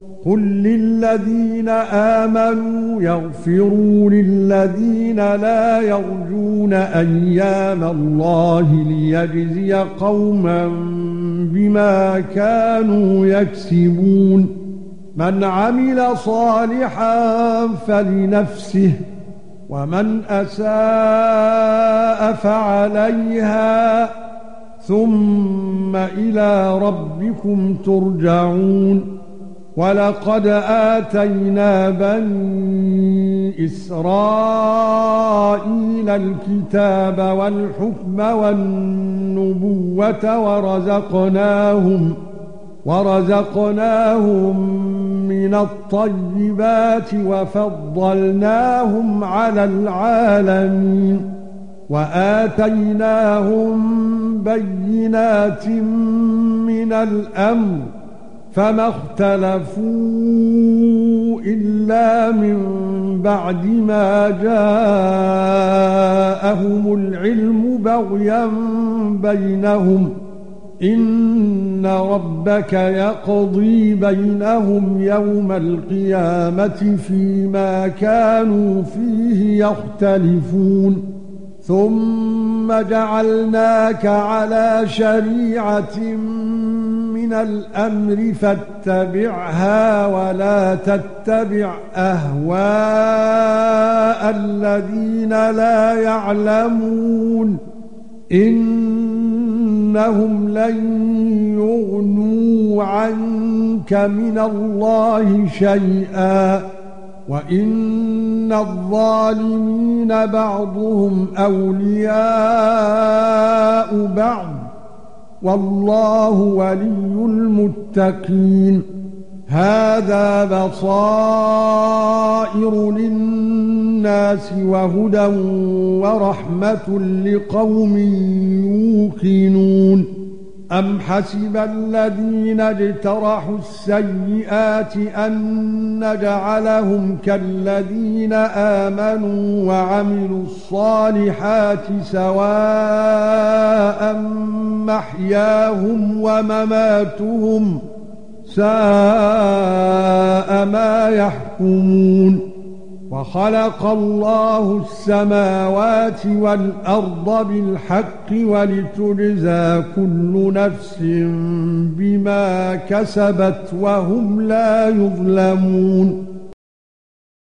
قل للذين آمنوا يغفروا للذين لا يرجون أيام الله ليجزي قوما بما كانوا يكسبون من عمل صالحا فلنفسه ومن أساء فعليها ثم إلى ربكم ترجعون ولقد آتينا بني إسرائيل الكتاب والحكم والنبوة ورزقناهم من الطيبات وفضلناهم على العالمين وآتيناهم بينات من الأمر فما اختلفوا إلا من بعد ما جاءهم العلم بغيا بينهم إن ربك يقضي بينهم يوم القيامة فيما كانوا فيه يختلفون ثم جعلناك على شريعة من الأمر فاتبعها ولا تتبع أهواء الذين لا يعلمون إنهم لن يغنوا عنك من الله شيئا وإن الظالمين بعضهم أولياء بعض والله ولي المتقين هذا بصائر للناس وهدى ورحمة لقوم يوقنون أم حسب الذين اجترحوا السيئات أن نجعلهم كالذين آمنوا وعملوا الصالحات سواء محياهم ومماتهم ساء ما يحكمون وخلق الله السماوات والأرض بالحق ولتجزى كل نفس بما كسبت وهم لا يظلمون